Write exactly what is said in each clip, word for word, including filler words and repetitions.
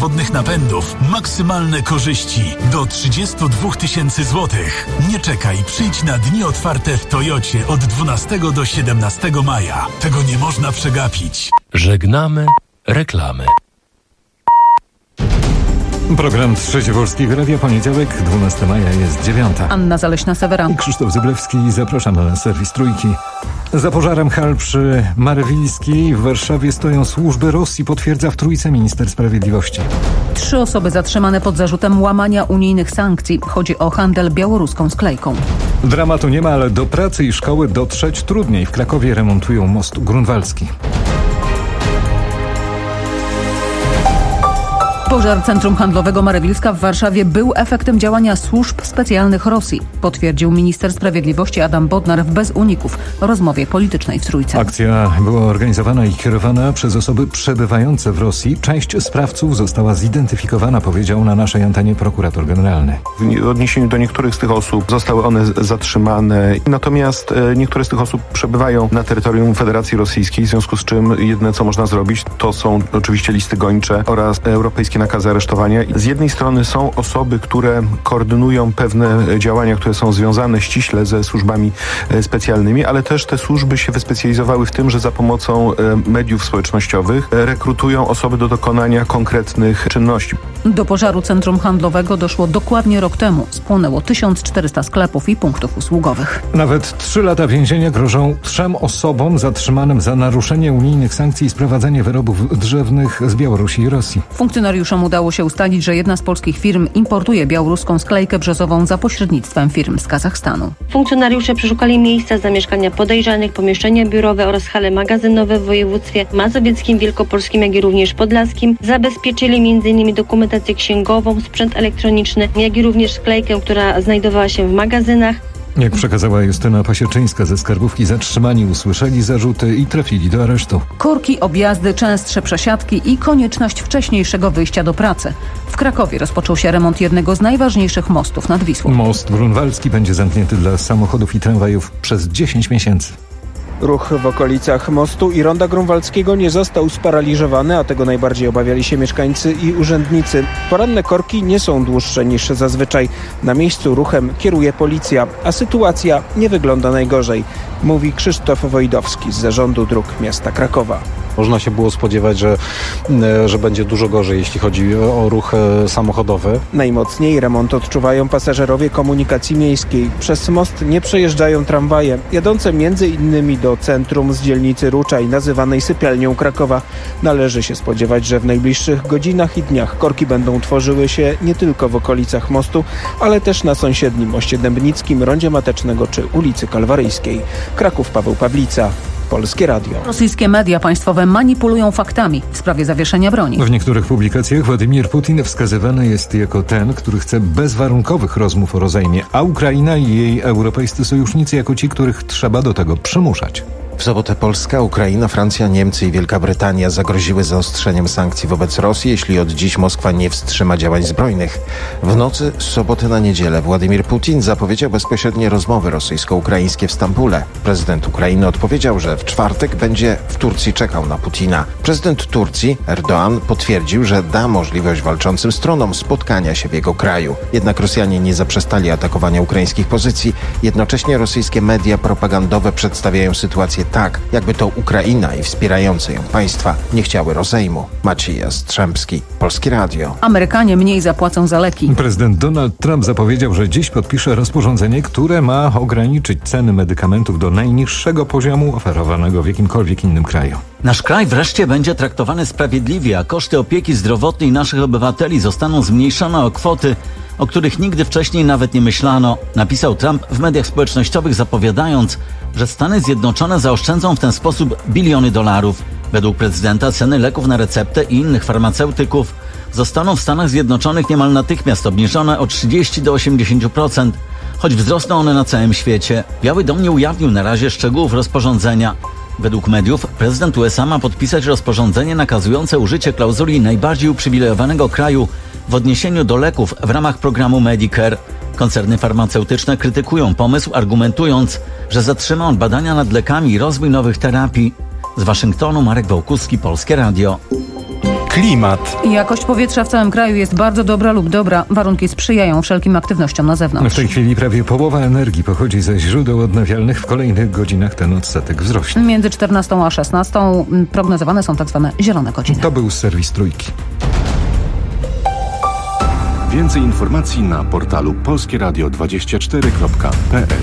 niezawodnych napędów, maksymalne korzyści do trzydzieści dwa tysięcy złotych. Nie czekaj, przyjdź na dni otwarte w Toyocie od dwunastego do siedemnastego maja. Tego nie można przegapić. Żegnamy reklamy. Program Trzecie Polskiego Radia, poniedziałek, dwunastego maja, jest dziewiąta. Anna Zaleśna-Seweran. I Krzysztof Zyblewski. Zapraszam na serwis Trójki. Za pożarem hal przy Marwilskiej w Warszawie stoją służby Rosji, potwierdza w Trójce minister sprawiedliwości. Trzy osoby zatrzymane pod zarzutem łamania unijnych sankcji. Chodzi o handel białoruską sklejką. Dramatu nie ma, ale do pracy i szkoły dotrzeć trudniej. W Krakowie remontują most grunwaldzki. Pożar Centrum Handlowego Marewilska w Warszawie był efektem działania służb specjalnych Rosji, potwierdził minister sprawiedliwości Adam Bodnar w Bez Uników rozmowie politycznej w Trójce. Akcja była organizowana i kierowana przez osoby przebywające w Rosji. Część sprawców została zidentyfikowana, powiedział na naszej antenie prokurator generalny. W odniesieniu do niektórych z tych osób zostały one zatrzymane, natomiast niektóre z tych osób przebywają na terytorium Federacji Rosyjskiej, w związku z czym jedyne, co można zrobić, to są oczywiście listy gończe oraz europejskie nakazy aresztowania. Z jednej strony są osoby, które koordynują pewne działania, które są związane ściśle ze służbami specjalnymi, ale też te służby się wyspecjalizowały w tym, że za pomocą mediów społecznościowych rekrutują osoby do dokonania konkretnych czynności. Do pożaru Centrum Handlowego doszło dokładnie rok temu. Spłonęło tysiąc czterysta sklepów i punktów usługowych. Nawet trzy lata więzienia grożą trzem osobom zatrzymanym za naruszenie unijnych sankcji i sprowadzenie wyrobów drzewnych z Białorusi i Rosji. Funkcjonariuszom udało się ustalić, że jedna z polskich firm importuje białoruską sklejkę brzozową za pośrednictwem firm z Kazachstanu. Funkcjonariusze przeszukali miejsca zamieszkania podejrzanych, pomieszczenia biurowe oraz hale magazynowe w województwie mazowieckim, wielkopolskim, jak i również podlaskim. Zabezpieczyli między innymi dokumentację księgową, sprzęt elektroniczny, jak i również sklejkę, która znajdowała się w magazynach. Jak przekazała Justyna Pasieczyńska ze skarbówki, zatrzymani usłyszeli zarzuty i trafili do aresztu. Korki, objazdy, częstsze przesiadki i konieczność wcześniejszego wyjścia do pracy. W Krakowie rozpoczął się remont jednego z najważniejszych mostów nad Wisłą. Most grunwaldzki będzie zamknięty dla samochodów i tramwajów przez dziesięć miesięcy. Ruch w okolicach mostu i ronda grunwaldzkiego nie został sparaliżowany, a tego najbardziej obawiali się mieszkańcy i urzędnicy. Poranne korki nie są dłuższe niż zazwyczaj. Na miejscu ruchem kieruje policja, a sytuacja nie wygląda najgorzej, mówi Krzysztof Wojdowski z Zarządu Dróg Miasta Krakowa. Można się było spodziewać, że, że będzie dużo gorzej, jeśli chodzi o ruch samochodowy. Najmocniej remont odczuwają pasażerowie komunikacji miejskiej. Przez most nie przejeżdżają tramwaje, jadące między innymi do centrum z dzielnicy Ruczaj, nazywanej sypialnią Krakowa. Należy się spodziewać, że w najbliższych godzinach i dniach korki będą tworzyły się nie tylko w okolicach mostu, ale też na sąsiednim moście Dębnickim, rondzie Matecznego czy ulicy Kalwaryjskiej. Kraków, Paweł Pawlica. Polskie Radio. Rosyjskie media państwowe manipulują faktami w sprawie zawieszenia broni. W niektórych publikacjach Władimir Putin wskazywany jest jako ten, który chce bezwarunkowych rozmów o rozejmie, a Ukraina i jej europejscy sojusznicy jako ci, których trzeba do tego przymuszać. W sobotę Polska, Ukraina, Francja, Niemcy i Wielka Brytania zagroziły zaostrzeniem sankcji wobec Rosji, jeśli od dziś Moskwa nie wstrzyma działań zbrojnych. W nocy z soboty na niedzielę Władimir Putin zapowiedział bezpośrednie rozmowy rosyjsko-ukraińskie w Stambule. Prezydent Ukrainy odpowiedział, że w czwartek będzie w Turcji czekał na Putina. Prezydent Turcji, Erdoğan, potwierdził, że da możliwość walczącym stronom spotkania się w jego kraju. Jednak Rosjanie nie zaprzestali atakowania ukraińskich pozycji. Jednocześnie rosyjskie media propagandowe przedstawiają sytuację tak, jakby to Ukraina i wspierające ją państwa nie chciały rozejmu. Maciej Jastrzębski, Polskie Radio. Amerykanie mniej zapłacą za leki. Prezydent Donald Trump zapowiedział, że dziś podpisze rozporządzenie, które ma ograniczyć ceny medykamentów do najniższego poziomu oferowanego w jakimkolwiek innym kraju. Nasz kraj wreszcie będzie traktowany sprawiedliwie, a koszty opieki zdrowotnej naszych obywateli zostaną zmniejszone o kwoty, o których nigdy wcześniej nawet nie myślano, napisał Trump w mediach społecznościowych, zapowiadając, że Stany Zjednoczone zaoszczędzą w ten sposób biliony dolarów. Według prezydenta ceny leków na receptę i innych farmaceutyków zostaną w Stanach Zjednoczonych niemal natychmiast obniżone o trzydzieści do osiemdziesięciu procent, choć wzrosną one na całym świecie. Biały Dom nie ujawnił na razie szczegółów rozporządzenia. Według mediów prezydent U S A ma podpisać rozporządzenie nakazujące użycie klauzuli najbardziej uprzywilejowanego kraju w odniesieniu do leków w ramach programu Medicare. Koncerny farmaceutyczne krytykują pomysł, argumentując, że zatrzyma on badania nad lekami i rozwój nowych terapii. Z Waszyngtonu Marek Wołkuski, Polskie Radio. Klimat. Jakość powietrza w całym kraju jest bardzo dobra lub dobra. Warunki sprzyjają wszelkim aktywnościom na zewnątrz. W tej chwili prawie połowa energii pochodzi ze źródeł odnawialnych. W kolejnych godzinach ten odsetek wzrośnie. Między czternastą a szesnastą prognozowane są tak zwane zielone godziny. To był serwis Trójki. Więcej informacji na portalu polskie radio dwadzieścia cztery kropka p l.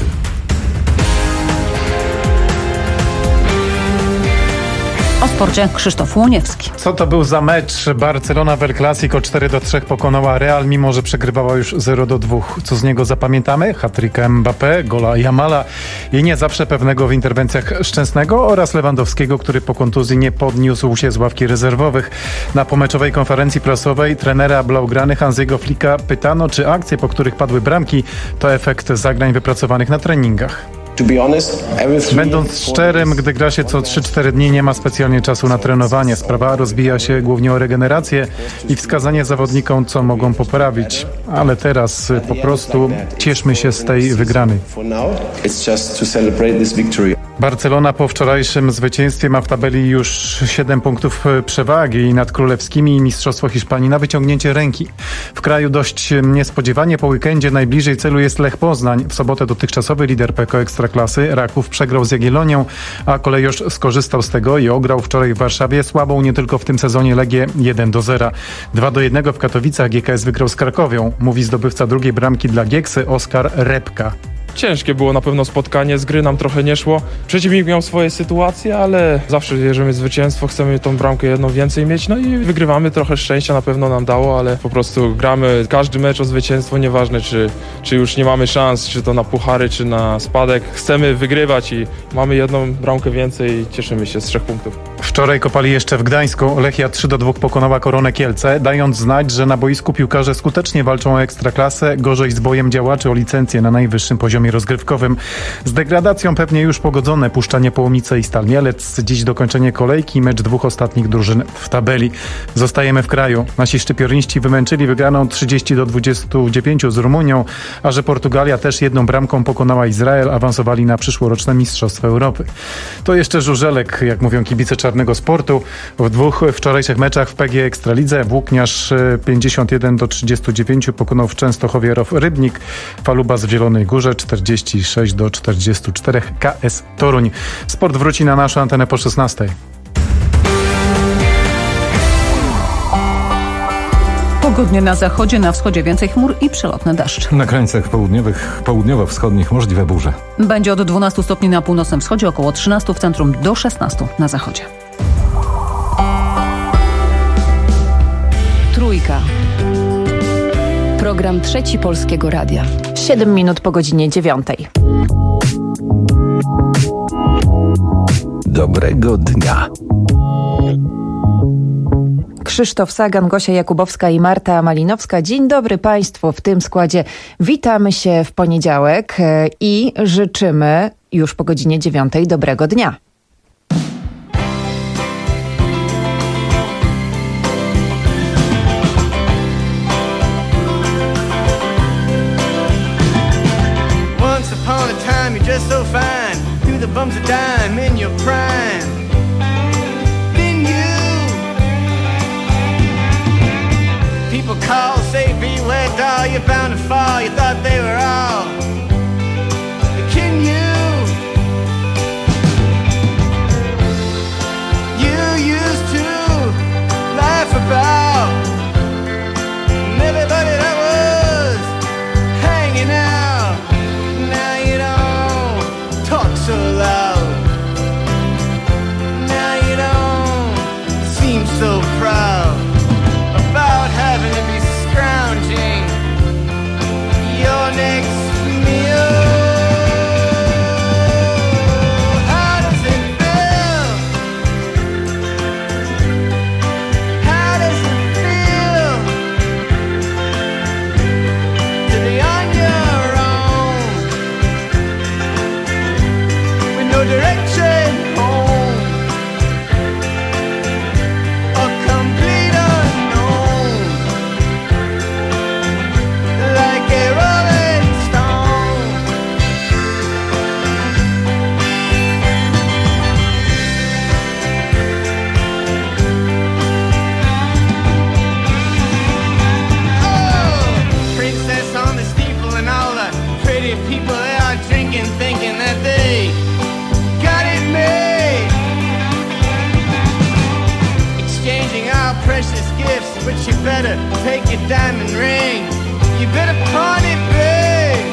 O sporcie Krzysztof Łoniewski. Co to był za mecz? Barcelona w El Clasico cztery do trzech pokonała Real, mimo że przegrywała już zero do dwóch. Co z niego zapamiętamy? Hat-tricka Mbappé, gola Jamala i nie zawsze pewnego w interwencjach Szczęsnego oraz Lewandowskiego, który po kontuzji nie podniósł się z ławki rezerwowych. Na pomeczowej konferencji prasowej trenera Blaugrany Hansiego Flicka pytano, czy akcje, po których padły bramki, to efekt zagrań wypracowanych na treningach. Będąc szczerym, gdy gra się co trzy cztery dni, nie ma specjalnie czasu na trenowanie. Sprawa rozbija się głównie o regenerację i wskazanie zawodnikom, co mogą poprawić. Ale teraz po prostu cieszmy się z tej wygranej. Barcelona po wczorajszym zwycięstwie ma w tabeli już siedem punktów przewagi nad królewskimi i Mistrzostwo Hiszpanii na wyciągnięcie ręki. W kraju dość niespodziewanie po weekendzie najbliżej celu jest Lech Poznań. W sobotę dotychczasowy lider P K O Ekstraklasy Raków przegrał z Jagiellonią, a Kolejosz skorzystał z tego i ograł wczoraj w Warszawie słabą nie tylko w tym sezonie Legię jeden do zera. dwa do jednego w Katowicach G K S wygrał z Krakowią, mówi zdobywca drugiej bramki dla Gieksy Oskar Repka. Ciężkie było na pewno spotkanie, z gry nam trochę nie szło. Przeciwnik miał swoje sytuacje, ale zawsze bierzemy zwycięstwo, chcemy tą bramkę jedną więcej mieć, no i wygrywamy. Trochę szczęścia na pewno nam dało, ale po prostu gramy każdy mecz o zwycięstwo, nieważne czy, czy już nie mamy szans, czy to na puchary, czy na spadek. Chcemy wygrywać i mamy jedną bramkę więcej i cieszymy się z trzech punktów. Wczoraj kopali jeszcze w Gdańsku. Lechia trzy do dwóch pokonała Koronę Kielce, dając znać, że na boisku piłkarze skutecznie walczą o ekstraklasę, gorzej z bojem działaczy o licencję na najwyższym poziomie rozgrywkowym. Z degradacją pewnie już pogodzone Puszczanie Połomice i Stal Mielec. Dziś dokończenie kolejki, mecz dwóch ostatnich drużyn w tabeli. Zostajemy w kraju. Nasi szczypiorniści wymęczyli wygraną trzydzieści do dwudziestu dziewięciu z Rumunią, a że Portugalia też jedną bramką pokonała Izrael, awansowali na przyszłoroczne Mistrzostwa Europy. To jeszcze żużelek, jak mówią kibice czarnego sportu. W dwóch wczorajszych meczach w P G Ekstralidze Włókniarz pięćdziesiąt jeden do trzydziestu dziewięciu pokonał w Częstochowie Row Rybnik, Falubas w Zielonej Górze czterdzieści sześć do czterdziestu czterech K S Toruń. Sport wróci na naszą antenę po szesnastej. Pogodnie na zachodzie, na wschodzie więcej chmur i przelotny deszcz. Na krańcach południowych, południowo-wschodnich możliwe burze. Będzie od dwunastu stopni na północnym wschodzie, około trzynastu w centrum, do szesnastu na zachodzie. Trójka. Program Trzeci Polskiego Radia. Siedem minut po godzinie dziewiątej. Dobrego dnia. Krzysztof Sagan, Gosia Jakubowska i Marta Malinowska. Dzień dobry Państwu. W tym składzie witamy się w poniedziałek i życzymy już po godzinie dziewiątej dobrego dnia. Once upon a time you're just so fine, through the bumps of dime in your prime. People call, say beware doll, you're bound to fall, you thought they were all. Can you? You used to laugh about everybody that was hanging out. Now you don't talk so loud. Now you don't seem so proud about having to be scrounging your next better take your diamond ring. You better pawn it, babe.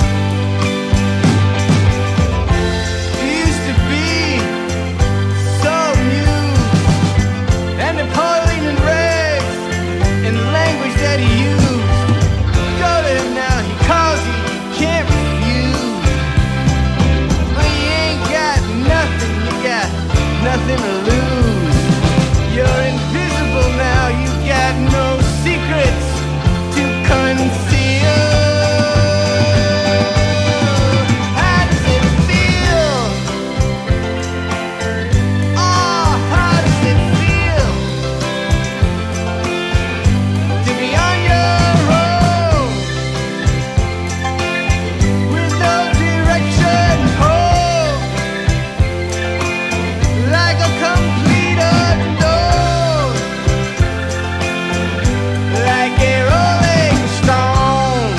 You used to be so new. And Napoleon and Rex and the language that he used. Go to him now, he calls you, you can't refuse. But you ain't got nothing, you got nothing to lose. You're invisible now, you got no secrets to conceal. How does it feel? Oh, how does it feel to be on your own with no direction home, like a complete unknown, like a rolling stone.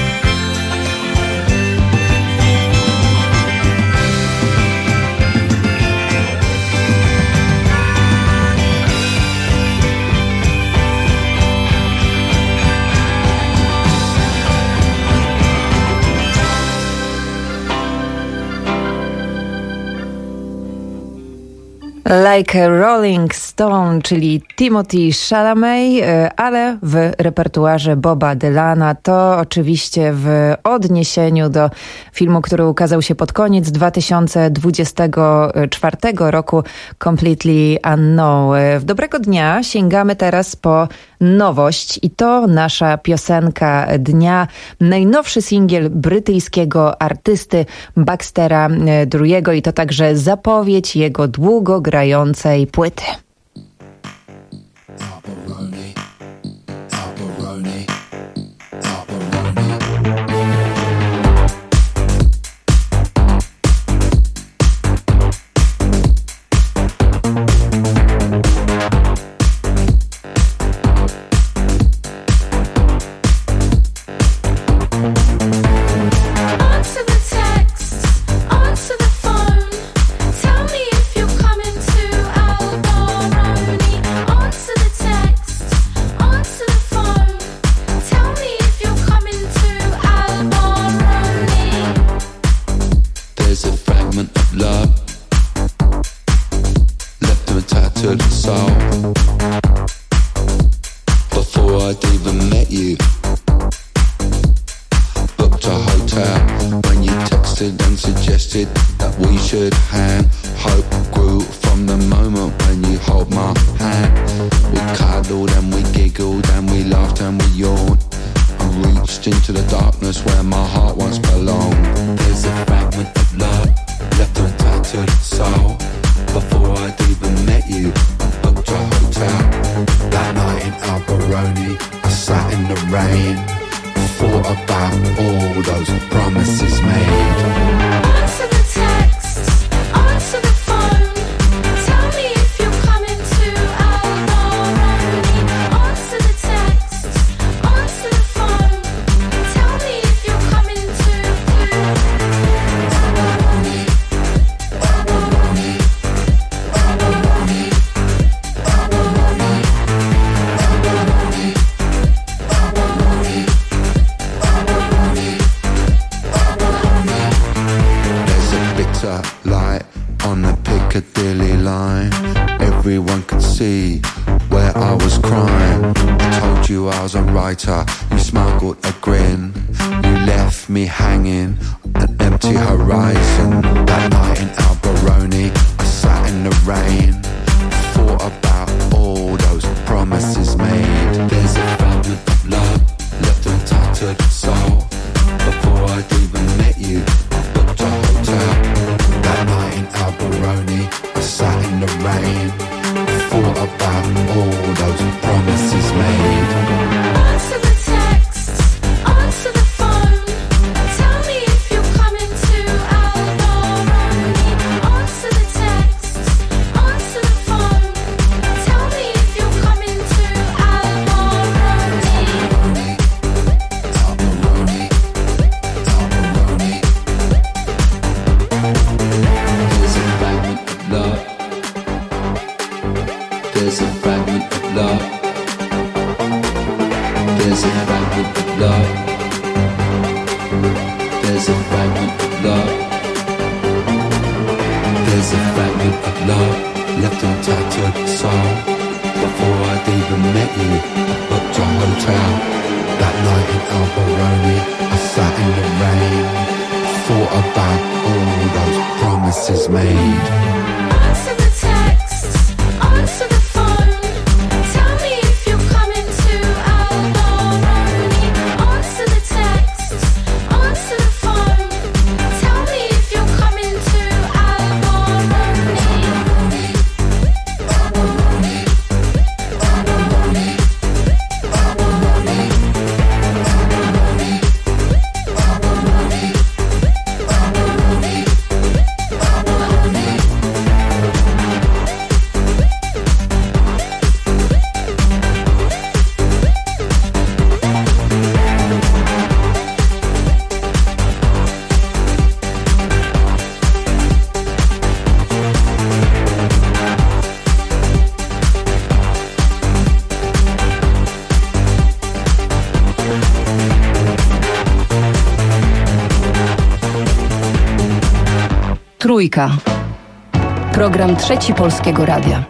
Like a Rolling Stone, czyli Timothée Chalamet, ale w repertuarze Boba Dylana. To oczywiście w odniesieniu do filmu, który ukazał się pod koniec dwa tysiące dwudziestego czwartego roku, Completely Unknown. W Dobrego Dnia sięgamy teraz po nowość i to nasza piosenka dnia. Najnowszy singiel brytyjskiego artysty Baxtera Drury'ego i to także zapowiedź jego długo grającej płyty. You smuggled a grin, you left me hanging, an empty horizon. That night in Alberoni, I sat in the rain, thought about all those promises made. There's a fragment of love left in a tattered soul. Before I'd even met you, I booked a hotel. That night in Alberoni, I sat in the rain, thought about all those promises made. Tell me There's a fragment of love. There's a fragment of love. There's a fragment of love left untattered soul. Before I'd even met you, I booked a hotel. That night in Alberoni, I sat in the rain, thought about all those promises made. Answer the text, answer the phone. Tell me if you're coming to Alberoni. Answer the text, answer the phone. Tell me if you're coming to Alberoni. Trójka. Program Trzeci Polskiego Radia.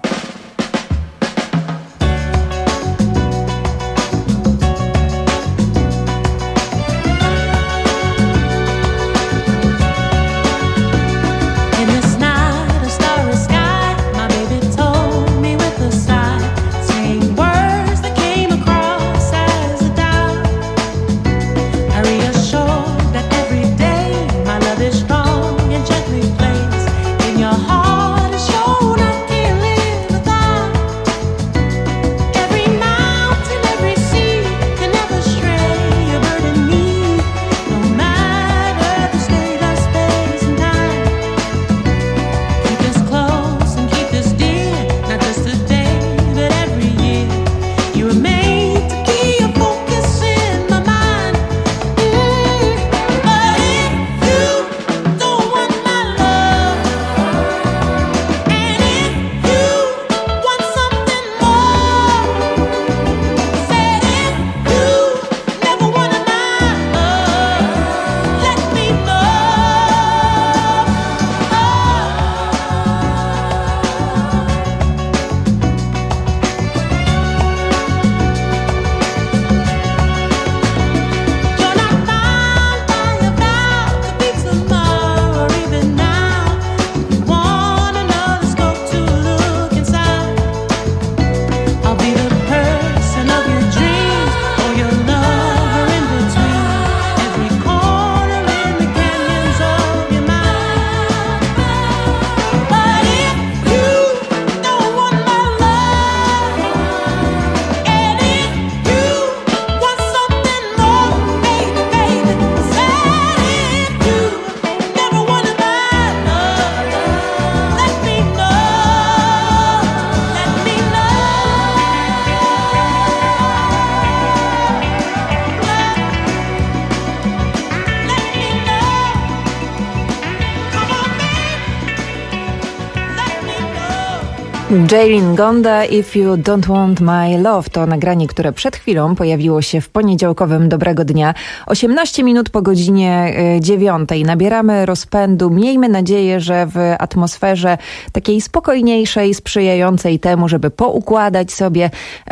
Jaylin Gonda, If You Don't Want My Love to nagranie, które przed chwilą pojawiło się w poniedziałkowym Dobrego Dnia. osiemnaście minut po godzinie dziewiątej. Nabieramy rozpędu. Miejmy nadzieję, że w atmosferze takiej spokojniejszej, sprzyjającej temu, żeby poukładać sobie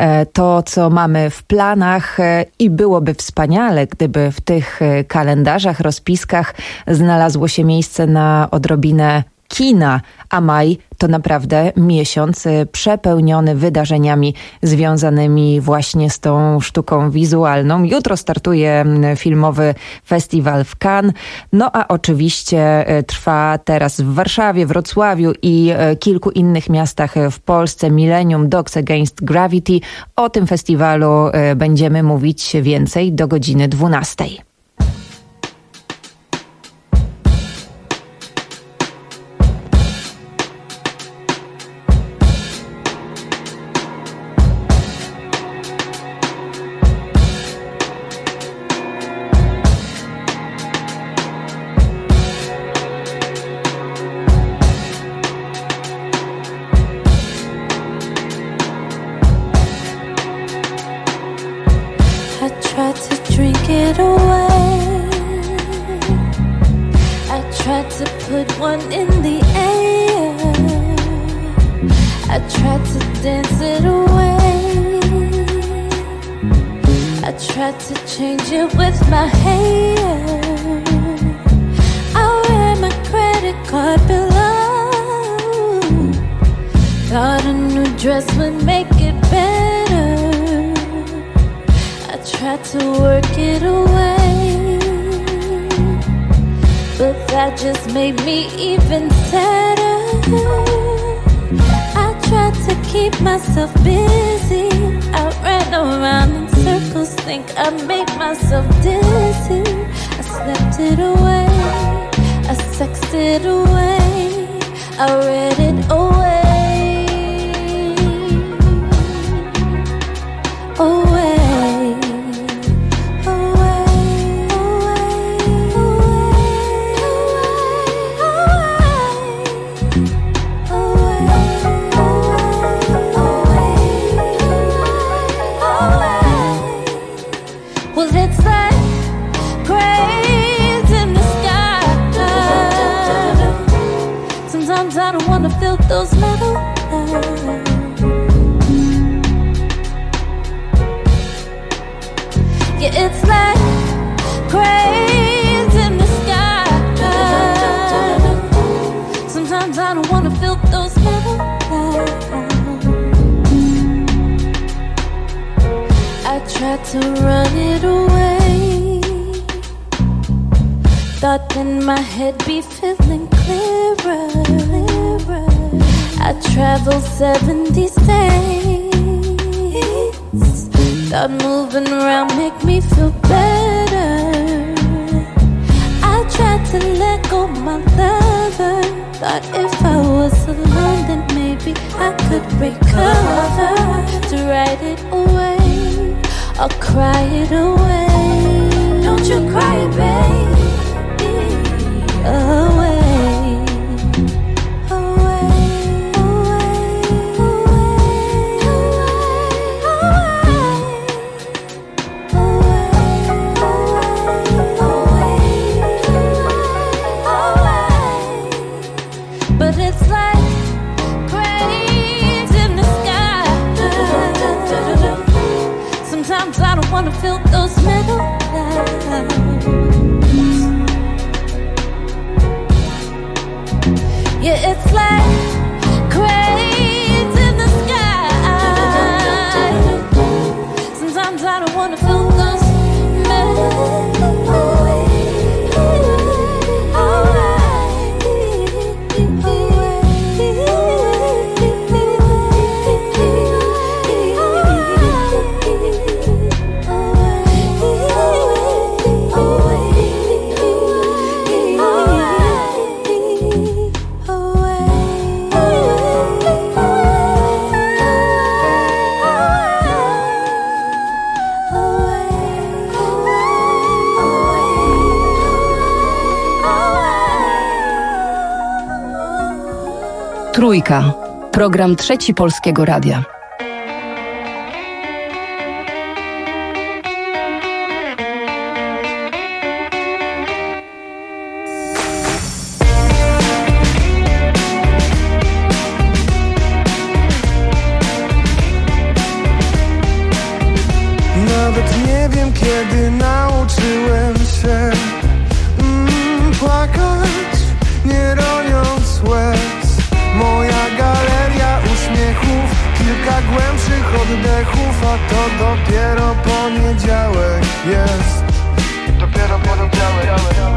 to, co mamy w planach i byłoby wspaniale, gdyby w tych kalendarzach, rozpiskach znalazło się miejsce na odrobinę kina, a maj to naprawdę miesiąc przepełniony wydarzeniami związanymi właśnie z tą sztuką wizualną. Jutro startuje filmowy festiwal w Cannes, no a oczywiście trwa teraz w Warszawie, Wrocławiu i kilku innych miastach w Polsce Millennium Dogs Against Gravity. O tym festiwalu będziemy mówić więcej do godziny dwunastej. I tried to drink it away. I tried to put one in the air. I tried to dance it away. I tried to change it with my hair. I wear my credit card below. Thought a new dress would make it better. I tried to work it away, but that just made me even sadder. I tried to keep myself busy. I ran around in circles, think I made myself dizzy. I slept it away, I sexed it away, I read it away. Away, away, well, it's like cranes in the sky. Sometimes I don't wanna feel those metal eyes. Yeah, it's like cranes in the sky. Sometimes I don't wanna feel those metal eyes. I tried to run it away. Thought then my head be feeling clearer. I traveled seventy states. Thought moving around make me feel better. I tried to let go my lover. Thought if I was alone then maybe I could recover. To write it away or cry it away. Don't you cry it, baby. Away. But it's like cranes in the sky. Sometimes I don't wanna feel those metal lights. Yeah, it's like cranes in the sky. Sometimes I don't wanna feel those metal Trójka. Program Trzeci Polskiego Radia. Nawet nie wiem, kiedy nauczyłem się mm, płakać, nie roniąc łez. Moja galeria uśmiechów, kilka głębszych oddechów, a to dopiero poniedziałek jest. Dopiero poniedziałek.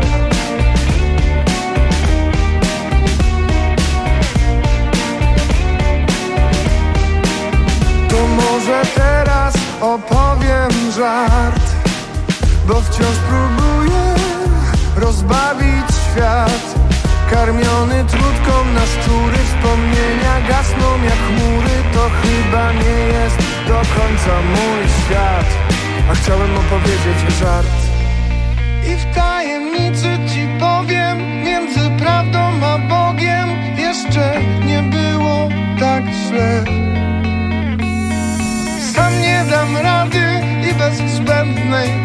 To może teraz opowiem żart, bo wciąż próbuję rozbawić świat. Karmiony trutką na szczury, wspomnienia gasną jak chmury. To chyba nie jest do końca mój świat, a chciałem opowiedzieć żart. I w tajemnicy ci powiem, między prawdą a Bogiem jeszcze nie było tak źle. Sam nie dam rady i bez zbędnej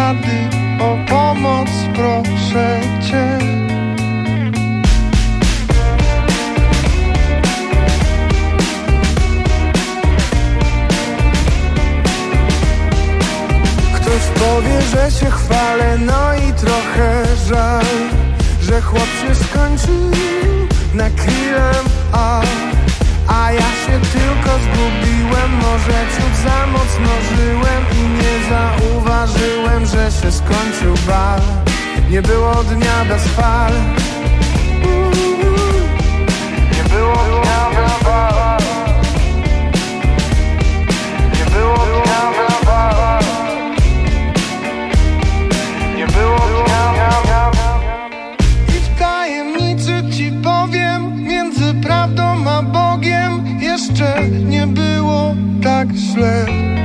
rady, o pomoc proszę Cię. Ktoś powie, że się chwalę, no i trochę żal, że chłop się skończył na krillem, a, a ja się tylko zgubiłem. Może ciut za mocno żyłem i nie zauważyłem, że się skończył bal. Nie było dnia bez fal. Nie było dnia bez fal. Nie było dnia bez fal. Nie było dnia. I w tajemnicy ci powiem, między prawdą a Bogiem jeszcze nie było tak źle.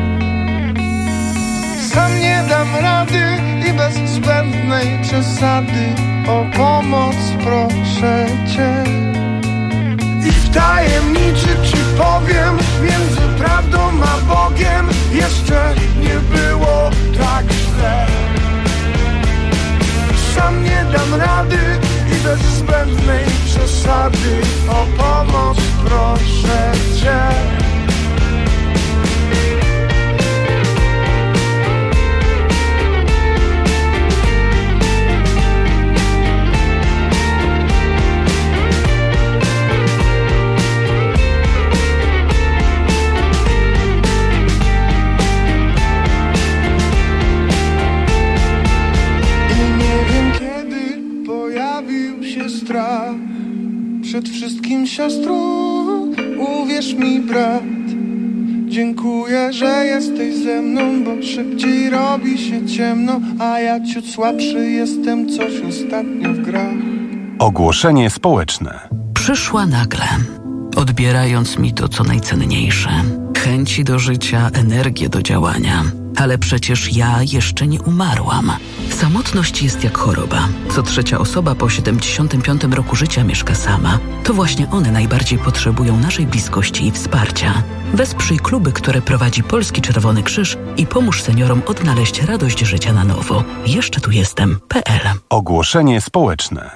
Sam nie dam rady i bez zbędnej przesady, o pomoc proszę Cię. I w tajemnicy ci powiem, między prawdą a Bogiem jeszcze nie było tak źle. Sam nie dam rady i bez zbędnej przesady, o pomoc proszę Cię. Przed wszystkim siostro, uwierz mi brat, dziękuję, że jesteś ze mną, bo szybciej robi się ciemno, a ja ciut słabszy jestem coś ostatnio w grach. Ogłoszenie społeczne. Przyszła nagle, odbierając mi to, co najcenniejsze. Chęci do życia, energię do działania. Ale przecież ja jeszcze nie umarłam. Samotność jest jak choroba. Co trzecia osoba po siedemdziesiątym piątym roku życia mieszka sama. To właśnie one najbardziej potrzebują naszej bliskości i wsparcia. Wesprzyj kluby, które prowadzi Polski Czerwony Krzyż i pomóż seniorom odnaleźć radość życia na nowo. Jeszcze tu jestem. P L. Ogłoszenie społeczne.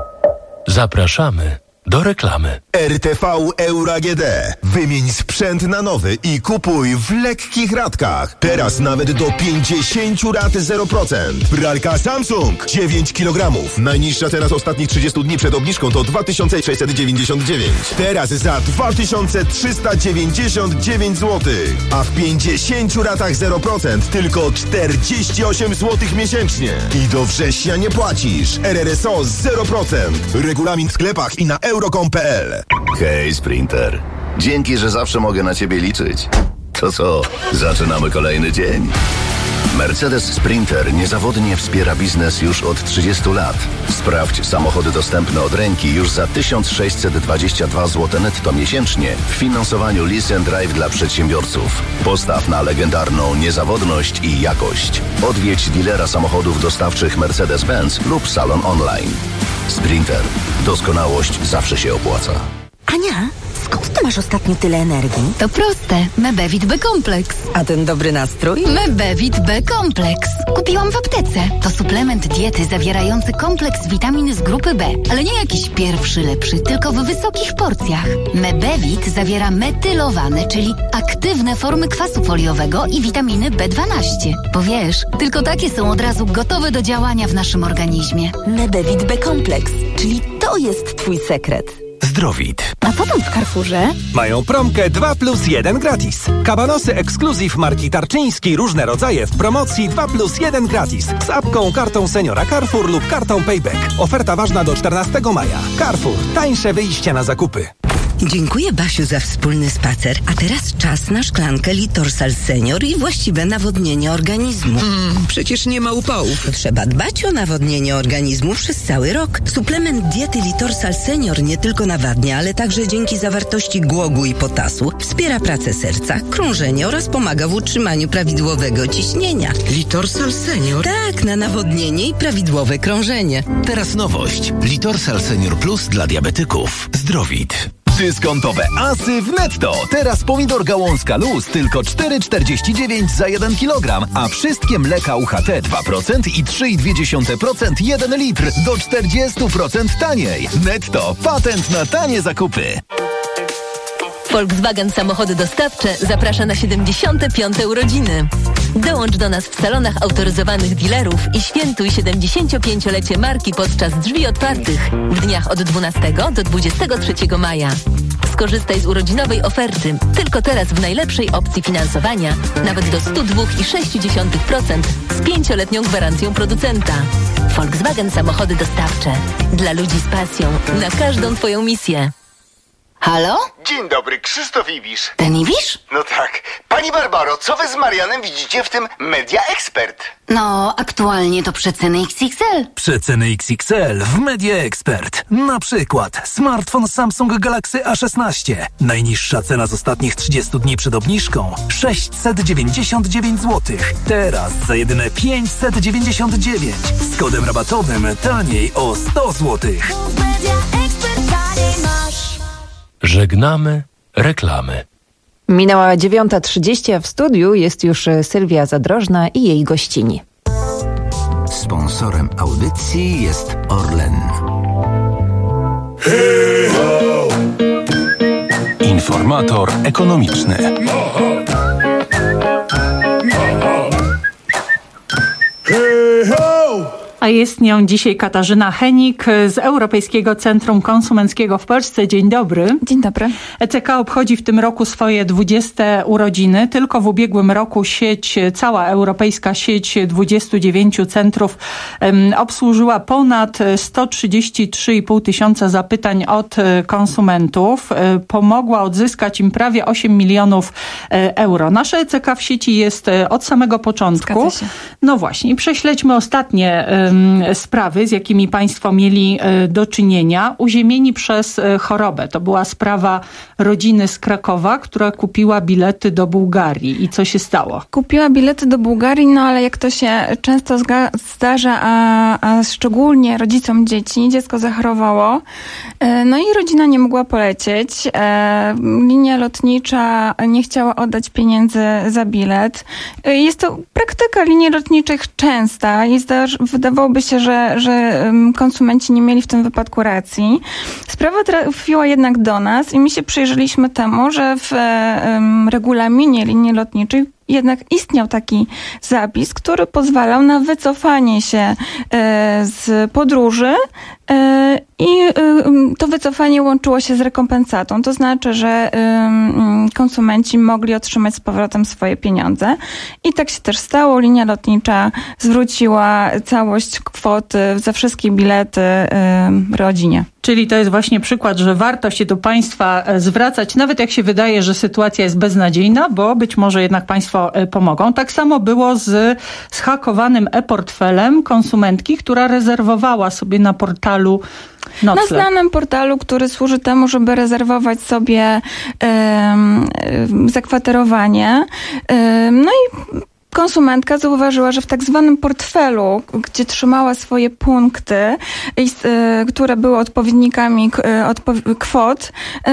Zapraszamy do reklamy. R T V Euro A G D. Wymień sprzęt na nowy i kupuj w lekkich ratkach. Teraz nawet do pięćdziesiąt rat zero procent. Pralka Samsung dziewięć kilogramów. Najniższa teraz ostatnich trzydziestu dni przed obniżką to dwa tysiące sześćset dziewięćdziesiąt dziewięć. Teraz za dwa tysiące trzysta dziewięćdziesiąt dziewięć złotych. A w pięćdziesięciu ratach zero procent tylko czterdzieści osiem złotych miesięcznie. I do września nie płacisz. R R S O zero procent. Regulamin w sklepach i na euro kropka com kropka p l. Hej, Sprinter. Dzięki, że zawsze mogę na Ciebie liczyć. To co, zaczynamy kolejny dzień. Mercedes Sprinter niezawodnie wspiera biznes już od trzydziestu lat. Sprawdź samochody dostępne od ręki już za tysiąc sześćset dwadzieścia dwa złote netto miesięcznie w finansowaniu Lease and Drive dla przedsiębiorców. Postaw na legendarną niezawodność i jakość. Odwiedź dealera samochodów dostawczych Mercedes-Benz lub salon online. Sprinter. Doskonałość zawsze się opłaca. Ania, skąd ty masz ostatnio tyle energii? To proste. Mebevit B-Kompleks. A ten dobry nastrój? Mebevit B-Kompleks. Kupiłam w aptece. To suplement diety zawierający kompleks witamin z grupy B. Ale nie jakiś pierwszy lepszy, tylko w wysokich porcjach. Mebevit zawiera metylowane, czyli aktywne formy kwasu foliowego i witaminy B dwanaście. Bo wiesz, tylko takie są od razu gotowe do działania w naszym organizmie. Mebevit B-Kompleks, czyli to jest twój sekret. Zdrowit. A co tam w Carrefourze? Mają promkę dwa plus jeden gratis. Kabanosy ekskluzyw marki Tarczyński, różne rodzaje w promocji dwa plus jeden gratis. Z apką, kartą seniora Carrefour lub kartą Payback. Oferta ważna do czternastego maja. Carrefour. Tańsze wyjście na zakupy. Dziękuję, Basiu, za wspólny spacer. A teraz czas na szklankę Litorsal Senior i właściwe nawodnienie organizmu. Mm, przecież nie ma upałów. Trzeba dbać o nawodnienie organizmu przez cały rok. Suplement diety Litorsal Senior nie tylko nawadnia, ale także dzięki zawartości głogu i potasu wspiera pracę serca, krążenie oraz pomaga w utrzymaniu prawidłowego ciśnienia. Litorsal Senior? Tak, na nawodnienie i prawidłowe krążenie. Teraz nowość. Litorsal Senior Plus dla diabetyków. Zdrowit. Dyskontowe asy w Netto. Teraz pomidor gałązka luz tylko cztery czterdzieści dziewięć za jeden kilogram, a wszystkie mleka U H T dwa procent i trzy i dwie dziesiąte procent jeden litr do czterdzieści procent taniej. Netto. Patent na tanie zakupy. Volkswagen Samochody Dostawcze zaprasza na siedemdziesiąte piąte urodziny. Dołącz do nas w salonach autoryzowanych dealerów i świętuj siedemdziesięciopięciolecie marki podczas drzwi otwartych w dniach od dwunastego do dwudziestego trzeciego maja. Skorzystaj z urodzinowej oferty tylko teraz w najlepszej opcji finansowania, nawet do sto dwa i sześć dziesiątych procent z pięcioletnią gwarancją producenta. Volkswagen Samochody Dostawcze. Dla ludzi z pasją na każdą Twoją misję. Halo? Dzień dobry, Krzysztof Ibisz. Ten Ibisz? No tak. Pani Barbaro, co wy z Marianem widzicie w tym Media Expert? No, aktualnie to przeceny X X L. Przeceny X X L w Media Expert. Na przykład smartfon Samsung Galaxy A szesnaście. Najniższa cena z ostatnich trzydziestu dni przed obniżką sześćset dziewięćdziesiąt dziewięć złotych. Teraz za jedyne pięćset dziewięćdziesiąt dziewięć. Z kodem rabatowym taniej o sto złotych. Żegnamy reklamy. Minęła dziewiąta trzydzieści, a w studiu jest już Sylwia Zadrożna i jej gościni. Sponsorem audycji jest Orlen. Informator ekonomiczny. A jest nią dzisiaj Katarzyna Henik z Europejskiego Centrum Konsumenckiego w Polsce. Dzień dobry. Dzień dobry. E C K obchodzi w tym roku swoje dwudzieste urodziny. Tylko w ubiegłym roku sieć, cała europejska sieć dwudziestu dziewięciu centrów um, obsłużyła ponad sto trzydzieści trzy i pół tysiąca zapytań od konsumentów. E, pomogła odzyskać im prawie osiem milionów euro. Nasze E C K w sieci jest od samego początku. Zgadza się. No właśnie. I prześledźmy ostatnie sprawy, z jakimi państwo mieli do czynienia, uziemieni przez chorobę. To była sprawa rodziny z Krakowa, która kupiła bilety do Bułgarii. I co się stało? Kupiła bilety do Bułgarii, no ale jak to się często zdarza, a, a szczególnie rodzicom dzieci, dziecko zachorowało, no i rodzina nie mogła polecieć. Linia lotnicza nie chciała oddać pieniędzy za bilet. Jest to praktyka linii lotniczych częsta. Jest, wydawałoby się, że, że konsumenci nie mieli w tym wypadku racji. Sprawa trafiła jednak do nas i my się przyjrzeliśmy temu, że w regulaminie linii lotniczych jednak istniał taki zapis, który pozwalał na wycofanie się z podróży i to wycofanie łączyło się z rekompensatą. To znaczy, że konsumenci mogli otrzymać z powrotem swoje pieniądze. I tak się też stało. Linia lotnicza zwróciła całość kwoty za wszystkie bilety rodzinie. Czyli to jest właśnie przykład, że warto się do państwa zwracać, nawet jak się wydaje, że sytuacja jest beznadziejna, bo być może jednak państwo pomogą. Tak samo było z zhakowanym e-portfelem konsumentki, która rezerwowała sobie na portalu nocleg. Na znanym portalu, który służy temu, żeby rezerwować sobie um, zakwaterowanie. Um, no i konsumentka zauważyła, że w tak zwanym portfelu, gdzie trzymała swoje punkty, które były odpowiednikami kwot,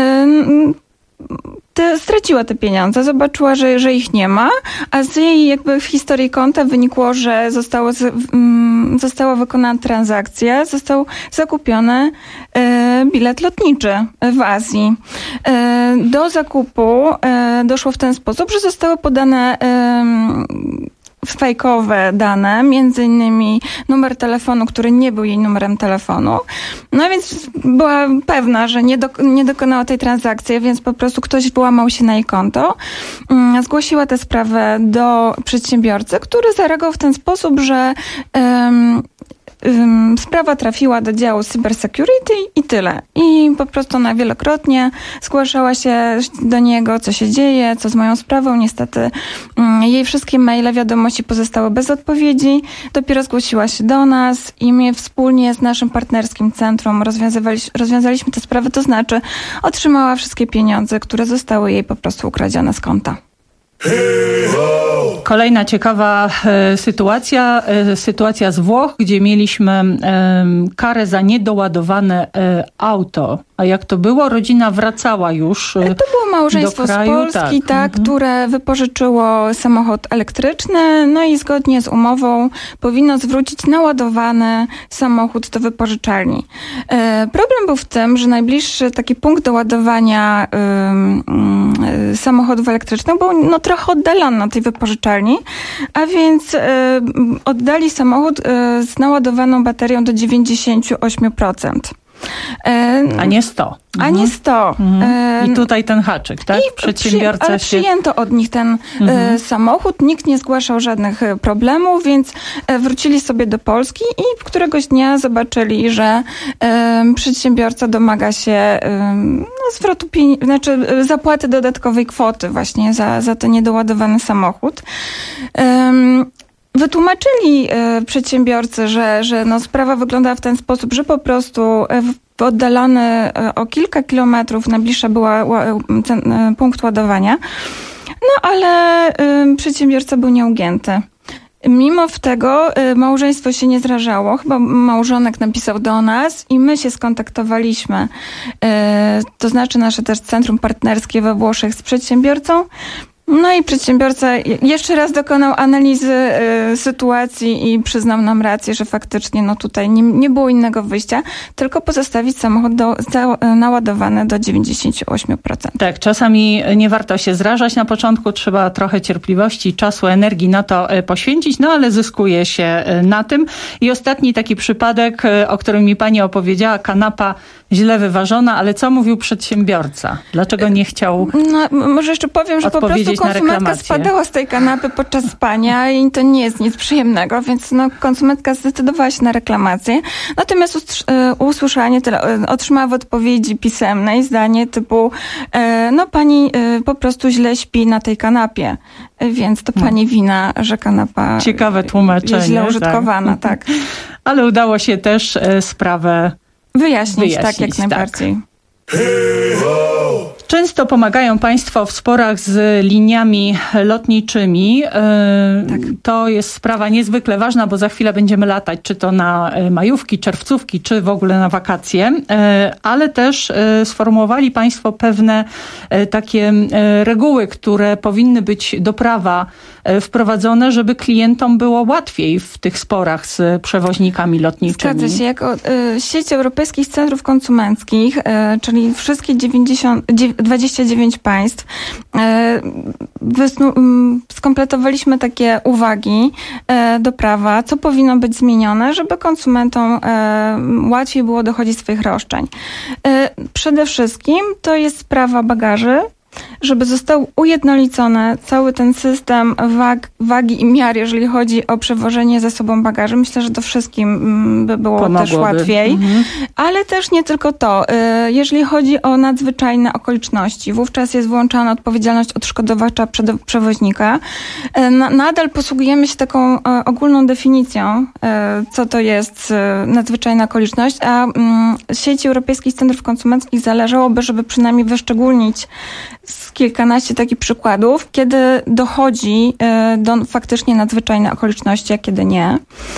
te, straciła te pieniądze, zobaczyła, że, że ich nie ma, a z jej jakby w historii konta wynikło, że zostało, um, została wykonana transakcja, został zakupiony e, bilet lotniczy w Azji. E, do zakupu e, doszło w ten sposób, że zostały podane e, fejkowe dane, między innymi numer telefonu, który nie był jej numerem telefonu. No więc była pewna, że nie, do, nie dokonała tej transakcji, więc po prostu ktoś włamał się na jej konto. Zgłosiła tę sprawę do przedsiębiorcy, który zareagował w ten sposób, że um, sprawa trafiła do działu cybersecurity i tyle. I po prostu ona wielokrotnie zgłaszała się do niego, co się dzieje, co z moją sprawą. Niestety jej wszystkie maile, wiadomości pozostały bez odpowiedzi. Dopiero zgłosiła się do nas i my wspólnie z naszym partnerskim centrum rozwiązywaliśmy, rozwiązaliśmy tę sprawę, to znaczy otrzymała wszystkie pieniądze, które zostały jej po prostu ukradzione z konta. Kolejna ciekawa e, sytuacja, e, sytuacja z Włoch, gdzie mieliśmy e, karę za niedoładowane e, auto. A jak to było? Rodzina wracała już e, To było małżeństwo do kraju, z Polski, tak, tak, mhm. które wypożyczyło samochód elektryczny, no i zgodnie z umową powinno zwrócić naładowany samochód do wypożyczalni. E, problem był w tym, że najbliższy taki punkt do ładowania y, y, samochodów elektrycznych był no, trochę oddalony od tej wypożyczalni, a więc y, oddali samochód y, z naładowaną baterią do dziewięćdziesiąt osiem procent. A nie sto. A nie sto. Mhm. I tutaj ten haczyk, tak? I Przedsiębiorca przy, ale się... przyjęto od nich ten Mhm. e, samochód, nikt nie zgłaszał żadnych e, problemów, więc e, wrócili sobie do Polski i któregoś dnia zobaczyli, że e, przedsiębiorca domaga się e, no, zwrotu pieniędzy, znaczy e, zapłaty dodatkowej kwoty właśnie za, za ten niedoładowany samochód. E, Wytłumaczyli e, przedsiębiorcy, że, że no, sprawa wyglądała w ten sposób, że po prostu e, w oddalony e, o kilka kilometrów najbliższa była ła, ten, e, punkt ładowania, no ale e, przedsiębiorca był nieugięty. Mimo tego e, małżeństwo się nie zrażało, chyba małżonek napisał do nas i my się skontaktowaliśmy, e, to znaczy nasze też centrum partnerskie we Włoszech z przedsiębiorcą. No i przedsiębiorca jeszcze raz dokonał analizy y, sytuacji i przyznał nam rację, że faktycznie no tutaj nie, nie było innego wyjścia, tylko pozostawić samochód do, za, naładowany do dziewięćdziesiąt osiem procent. Tak, czasami nie warto się zrażać na początku, trzeba trochę cierpliwości, czasu, energii na to poświęcić, no ale zyskuje się na tym. I ostatni taki przypadek, o którym mi pani opowiedziała, kanapa źle wyważona, ale co mówił przedsiębiorca? Dlaczego nie chciał No, może jeszcze powiem, że po prostu konsumentka spadała z tej kanapy podczas spania i to nie jest nic przyjemnego, więc no, konsumentka zdecydowała się na reklamację. Natomiast ustr- usłyszała nie tyle, otrzymała w odpowiedzi pisemnej zdanie typu e, no pani e, po prostu źle śpi na tej kanapie, e, więc to pani wina, że kanapa Ciekawe tłumaczenie, jest źle użytkowana. Tak. Tak. Ale udało się też e, sprawę Wyjaśnić, wyjaśnić tak, jak najbardziej. Tak. Często pomagają państwo w sporach z liniami lotniczymi. Tak. To jest sprawa niezwykle ważna, bo za chwilę będziemy latać, czy to na majówki, czerwcówki, czy w ogóle na wakacje. Ale też sformułowali państwo pewne takie reguły, które powinny być do prawa wprowadzone, żeby klientom było łatwiej w tych sporach z przewoźnikami lotniczymi. Zgadza się. Jako y, sieć Europejskich Centrów Konsumenckich, y, czyli wszystkie dziewięćdziesiąt, dwadzieścia dziewięć państw, y, wysnu, y, skompletowaliśmy takie uwagi y, do prawa, co powinno być zmienione, żeby konsumentom y, łatwiej było dochodzić swoich roszczeń. Y, przede wszystkim to jest sprawa bagaży, żeby został ujednolicony cały ten system wag, wagi i miar, jeżeli chodzi o przewożenie ze sobą bagaży. Myślę, że to wszystkim by było Pomogłoby. też łatwiej. Mhm. Ale też nie tylko to. Jeżeli chodzi o nadzwyczajne okoliczności, wówczas jest włączana odpowiedzialność odszkodowawcza przewoźnika. Nadal posługujemy się taką ogólną definicją, co to jest nadzwyczajna okoliczność, a sieci Europejskich Centrów Konsumenckich zależałoby, żeby przynajmniej wyszczególnić z kilkanaście takich przykładów, kiedy dochodzi do faktycznie nadzwyczajnej okoliczności, a kiedy nie.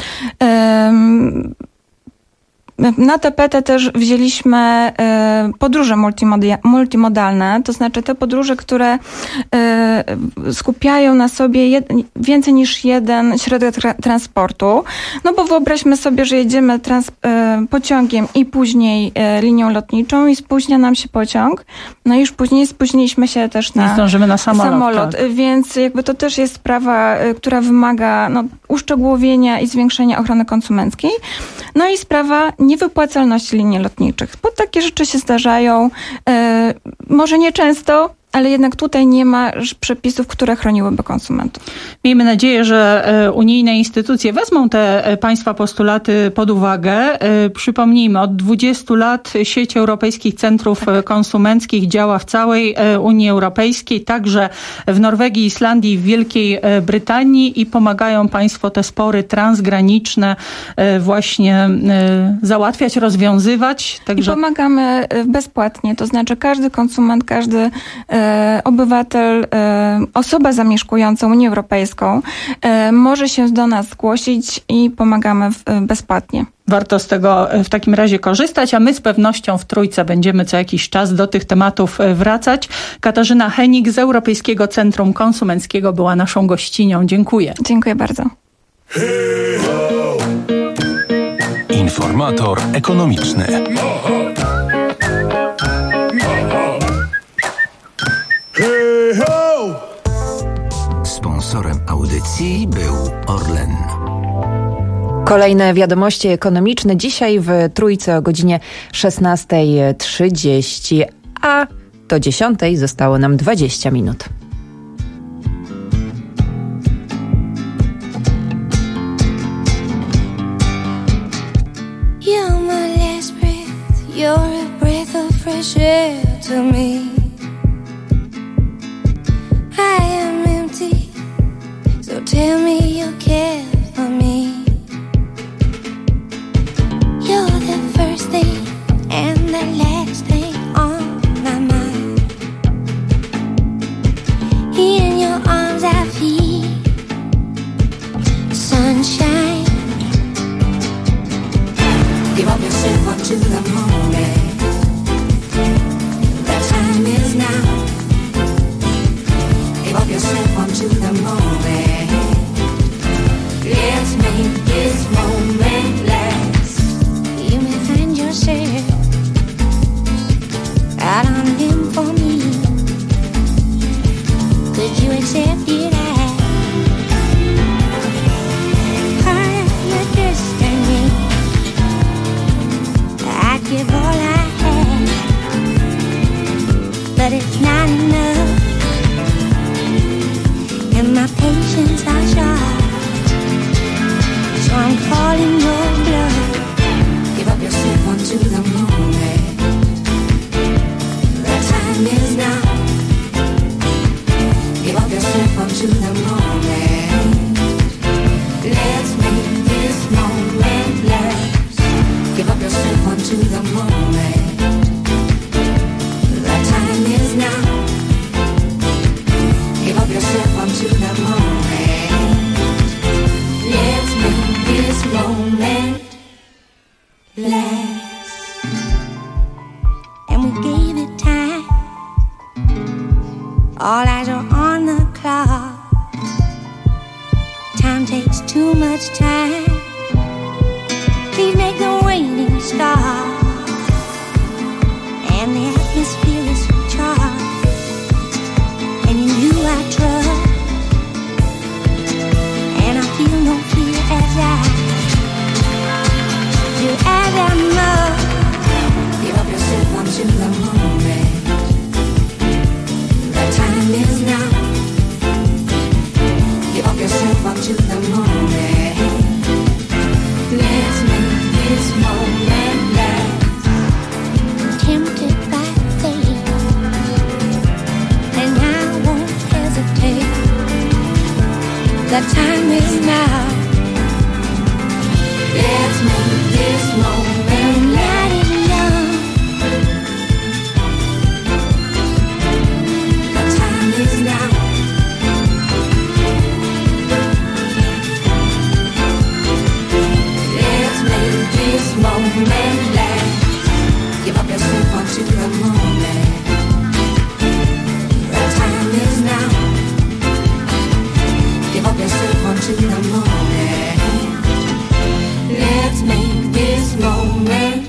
Na tapetę też wzięliśmy podróże multimodalne, to znaczy te podróże, które skupiają na sobie jed, więcej niż jeden środek tra- transportu. No bo wyobraźmy sobie, że jedziemy trans, pociągiem i później linią lotniczą i spóźnia nam się pociąg. No i już później spóźniliśmy się też na, Nie zdążymy na samolot. samolot. Tak. Więc jakby to też jest sprawa, która wymaga no, uszczegółowienia i zwiększenia ochrony konsumenckiej. No i sprawa niewypłacalności linii lotniczych, bo takie rzeczy się zdarzają, e, może nie często, ale jednak tutaj nie ma przepisów, które chroniłyby konsumentów. Miejmy nadzieję, że unijne instytucje wezmą te państwa postulaty pod uwagę. Przypomnijmy, od dwudziestu lat sieć Europejskich Centrów tak. Konsumenckich działa w całej Unii Europejskiej, także w Norwegii, Islandii, w Wielkiej Brytanii i pomagają państwo te spory transgraniczne właśnie załatwiać, rozwiązywać. Także... I pomagamy bezpłatnie, to znaczy każdy konsument, każdy e, obywatel, e, osoba zamieszkująca Unię Europejską e, może się do nas zgłosić i pomagamy w, e, bezpłatnie. Warto z tego w takim razie korzystać, a my z pewnością w Trójce będziemy co jakiś czas do tych tematów wracać. Katarzyna Henik z Europejskiego Centrum Konsumenckiego była naszą gościnią. Dziękuję. Dziękuję bardzo. Informator ekonomiczny. Sponsorem audycji był Orlen. Kolejne wiadomości ekonomiczne dzisiaj w Trójce o godzinie szesnasta trzydzieści, a do dziesiątej zostało nam dwadzieścia minut. You're my last breath, you're a breath of fresh air to me. I am empty, so tell me you care for me. You're the first thing and the last thing on my mind. In your arms I feel sunshine. Give up yourself up to the moment. The time is now. Give up yourself up to the moment. Let's make this moment last. You may find yourself out on a limb for me. Could you accept it as part of your destiny? I'd give all I have, but it's not enough, and my patience are short, so I'm calling your bluff. Give up yourself onto the moment. The time is now. Give up yourself onto the moment. Let's make this moment last. Give up yourself onto the moment. The time is now. Give up yourself onto the moment. Let's make this moment last. And we gave it time. All eyes are on the clock. Time takes too much time. Please make the waiting stop. And the atmosphere is charged. And in you I trust. And I feel no fear as I do as I must. Give up yourself onto the moment. The time is now. Give up yourself onto the moment. Let's make this moment last. Tempted by fate, and I won't hesitate. The time is now. Let's make this moment light it young. The time is now. Let's make this moment last. Give up yourself onto the moment. The time is now. Give up yourself onto the moment. Let's make this moment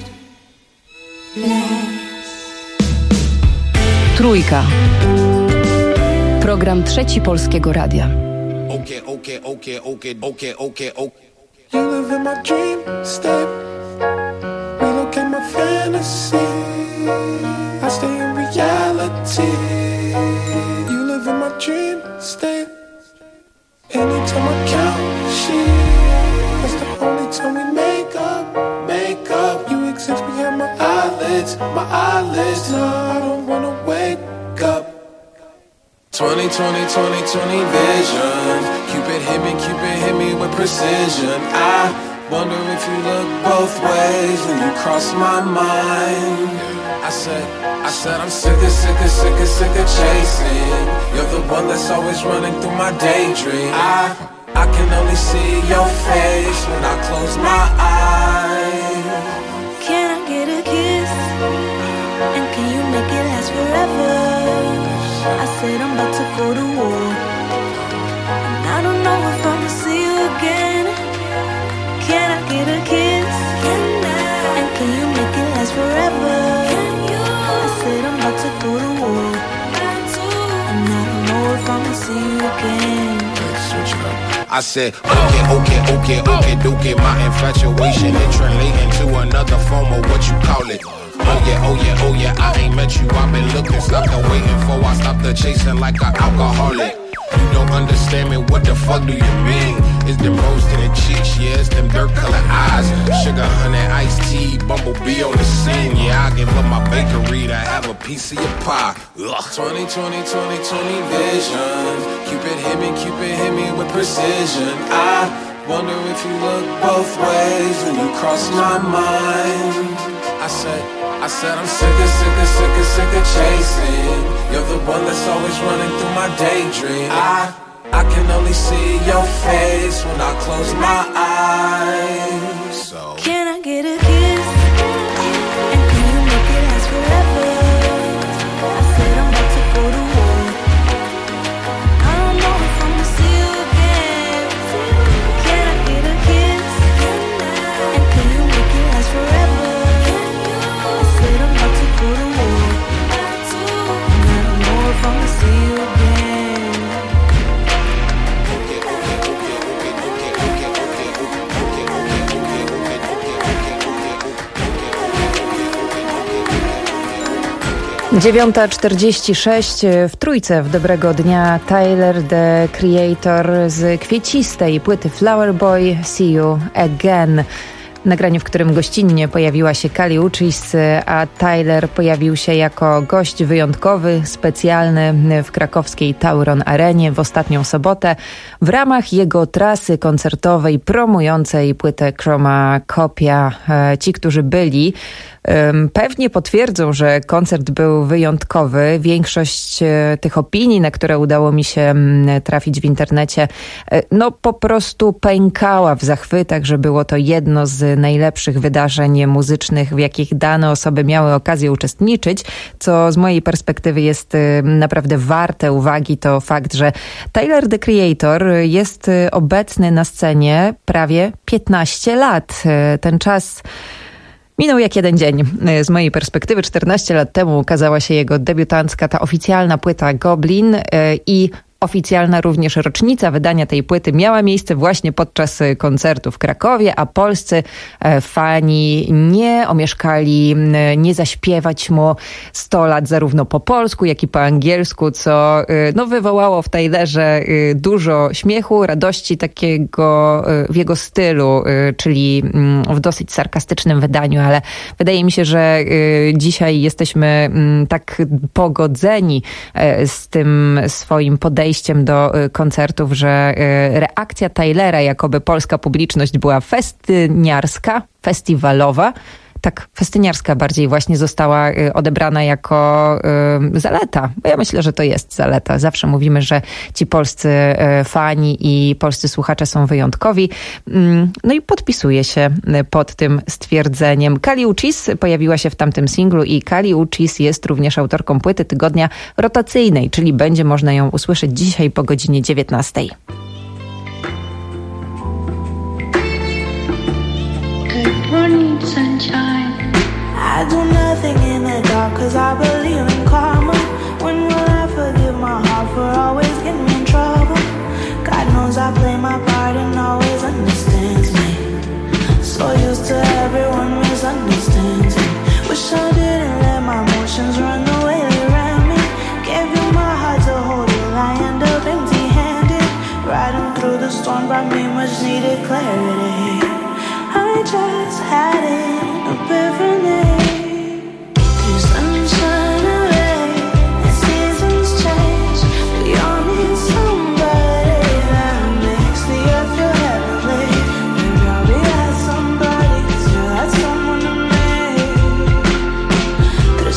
last. Trójka. Program Trzeci Polskiego Radia. Okay, okay, okay, okay, okay, okay, okay. You live in my dream state. Relocate my fantasy. I stay in reality. You live in my dream state. Anytime I count sheep, that's the only time we make up, make up. You exist behind my eyelids, my eyelids. No, I don't wanna wake up. twenty, twenty, twenty, twenty vision. Cupid hit me, Cupid hit me with precision. I wonder if you look both ways when you cross my mind. I said, I said I'm sick of, sick of, sick of, sick of chasing. You're the one that's always running through my daydream. I, I can only see your face when I close my eyes. Can I get a kiss? And can you make it last forever? I said I'm about to go to war, and I don't know if I'ma see you again. Can I get a kiss? Can I? And can you make it last forever? Can you? I said I'm about to go to war, and I don't know if I'ma see you again. Let's switch it up. I said, okay, okay, okay, okay, okay. My infatuation it translating to another form of what you call it. Oh yeah, oh yeah, oh yeah, I ain't met you, I've been looking, stopped and waiting for, I stopped the chasing like an alcoholic. You don't understand me, what the fuck do you mean? It's them rose to the cheeks, yeah, it's them dirt color eyes. Sugar, honey, iced tea, bumblebee on the scene. Yeah, I give up my bakery to have a piece of your pie. Ugh. twenty, twenty, twenty, twenty vision. Cupid hit me, Cupid hit me with precision. I wonder if you look both ways when you cross my mind. I said, I said I'm sick of, sick of, sick of, sick of chasing. You're the one that's always running through my daydream. I, I can only see your face when I close my eyes. So can I get a kiss? And can you make it last forever? I said I'm about to go to war. I don't know if I'ma see you again. Can I get a kiss? And can you make it last forever? I said I'm about to go to war, and I don't know if I'ma see you again. dziewiąta czterdzieści sześć w Trójce w Dobrego Dnia Tyler, the Creator z kwiecistej płyty Flower Boy, See You Again. Nagranie, w którym gościnnie pojawiła się Kali Uchis, a Tyler pojawił się jako gość wyjątkowy, specjalny w krakowskiej Tauron Arenie w ostatnią sobotę w ramach jego trasy koncertowej promującej płytę Chromacopia. Ci, którzy byli, pewnie potwierdzą, że koncert był wyjątkowy. Większość tych opinii, na które udało mi się trafić w internecie, no po prostu pękała w zachwytach, że było to jedno z najlepszych wydarzeń muzycznych, w jakich dane osoby miały okazję uczestniczyć, co z mojej perspektywy jest naprawdę warte uwagi. To fakt, że Tyler, the Creator jest obecny na scenie prawie piętnaście lat. Ten czas minął jak jeden dzień. Z mojej perspektywy czternaście lat temu ukazała się jego debiutancka, ta oficjalna płyta Goblin i oficjalna również rocznica wydania tej płyty miała miejsce właśnie podczas koncertu w Krakowie, a polscy fani nie omieszkali nie zaśpiewać mu sto lat zarówno po polsku, jak i po angielsku, co no, wywołało w Tylerze dużo śmiechu, radości takiego w jego stylu, czyli w dosyć sarkastycznym wydaniu, ale wydaje mi się, że dzisiaj jesteśmy tak pogodzeni z tym swoim podejściem do koncertów, że reakcja Tylera, jakoby polska publiczność była festyniarska, festiwalowa. Tak, festyniarska bardziej właśnie została odebrana jako y, zaleta. Bo ja myślę, że to jest zaleta. Zawsze mówimy, że ci polscy y, fani i polscy słuchacze są wyjątkowi. Mm, no i podpisuję się pod tym stwierdzeniem. Kali Uchis pojawiła się w tamtym singlu i Kali Uchis jest również autorką płyty tygodnia rotacyjnej, czyli będzie można ją usłyszeć dzisiaj po godzinie dziewiętnastej. Good morning, sunshine. I do nothing in the dark cause I believe in karma. When will I forgive my heart for always getting me in trouble? God knows I play my part and always understands me. So used to everyone misunderstands me. Wish I didn't let my emotions run the way they ran me. Gave you my heart to hold you, I end up empty-handed. Riding through the storm brought me much needed clarity. I just had an epiphany. The sunshine away, the seasons change. We all need somebody that makes the earth feel heavenly. Maybe I'll be that somebody, cause you're that someone to me. The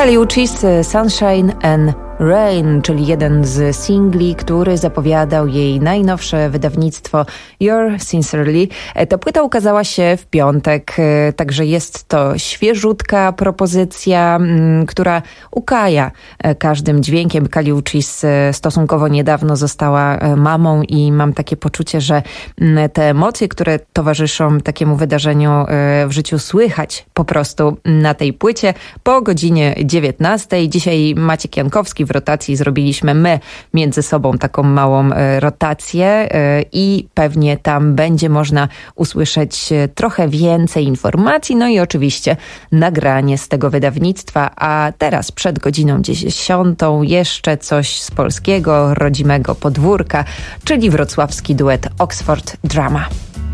Kali Uchis, Sunshine and Rain, czyli jeden z singli, który zapowiadał jej najnowsze wydawnictwo Your Sincerely. Ta płyta ukazała się w piątek, także jest to świeżutka propozycja, która ukaja każdym dźwiękiem. Kali Uchis stosunkowo niedawno została mamą i mam takie poczucie, że te emocje, które towarzyszą takiemu wydarzeniu w życiu, słychać po prostu na tej płycie. Po godzinie dziewiętnastej dzisiaj Maciek Jankowski w rotacji zrobiliśmy my między sobą taką małą rotację i pewnie tam będzie można usłyszeć trochę więcej informacji, no i oczywiście nagranie z tego wydawnictwa. A teraz przed godziną dziesiątą jeszcze coś z polskiego, rodzimego podwórka, czyli wrocławski duet Oxford Drama.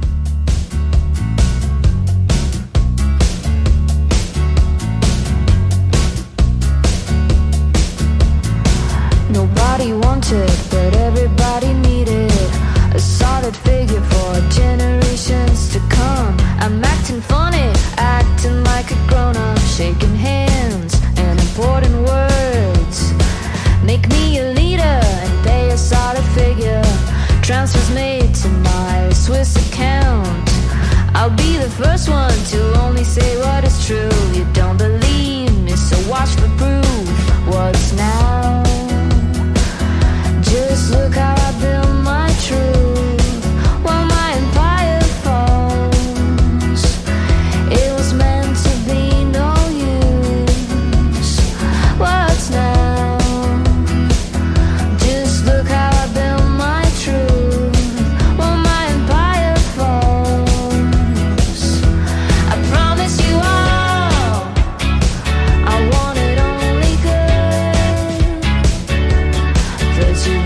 Nobody wanted, but everybody needed a solid figure for generations to come. I'm acting funny, acting like a grown-up, shaking hands and important words. Make me a leader and pay a solid figure. Transfers made to my Swiss account. I'll be the first one to only say what is true. You don't believe me, so watch for proof. What's now? Just look how I build my truth while my empire falls. It was meant to be no use. What's now? Just look how I build my truth while my empire falls. I promise you all, I wanted only good. But you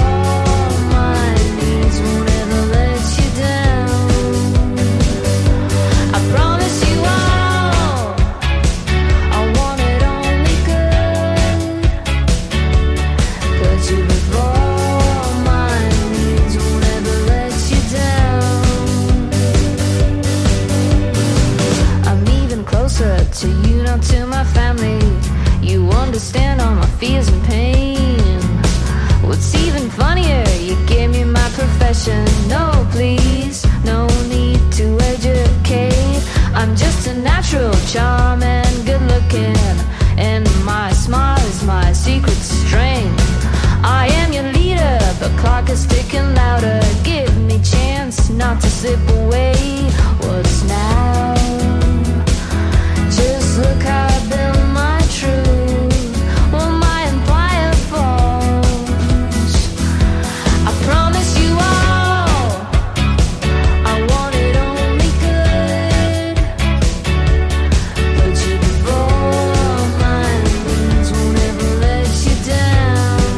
to you, not to my family. You understand all my fears and pain. What's even funnier, you gave me my profession. No, please, no need to educate. I'm just a natural charm and good looking, and my smile is my secret strength. I am your leader, but clock is ticking louder. Give me chance not to slip away. What's now? Just look how I build my truth while my empire falls. I promise you all, I wanted only good. But you before my wings won't ever let you down.